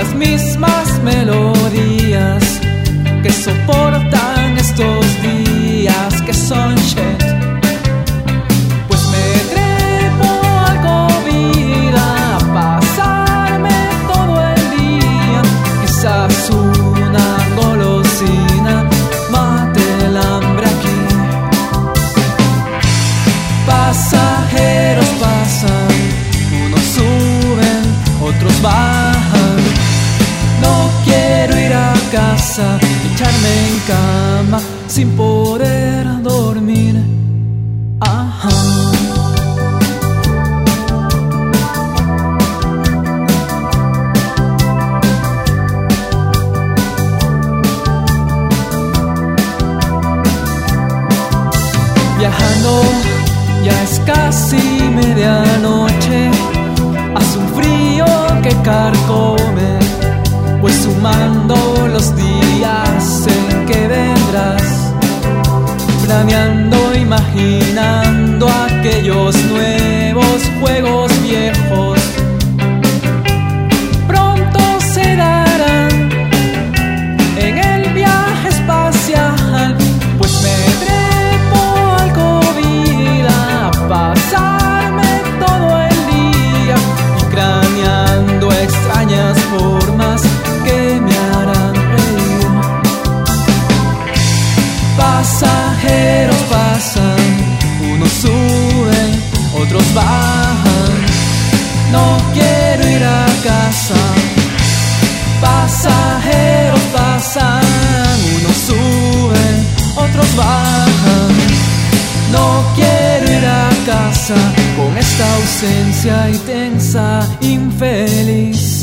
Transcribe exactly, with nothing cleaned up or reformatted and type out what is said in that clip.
las mismas melodías que soportan estos días que son shit. Pues me trepo al COVID a pasarme todo el día. Quizás una golosina mate el hambre aquí. Pasajeros pasan, unos suben, otros bajan. No quiero ir a casa, echarme en cama sin poder dormir. Ajá. Viajando, ya es casi medianoche. Hace un frío que carcome, pues sumando los días en que vendrás, planeando, imaginando aquellos nuevos juegos viejos, pronto se darán en el viaje espacial. Pues me trepo al COVID a pasarme todo el día y craneando extrañas formas que me harán reír. Pasajeros pasan, unos suben, otros bajan. No quiero ir a casa. Pasajeros pasan, unos suben, otros bajan. No quiero ir a casa con esta ausencia intensa, infeliz.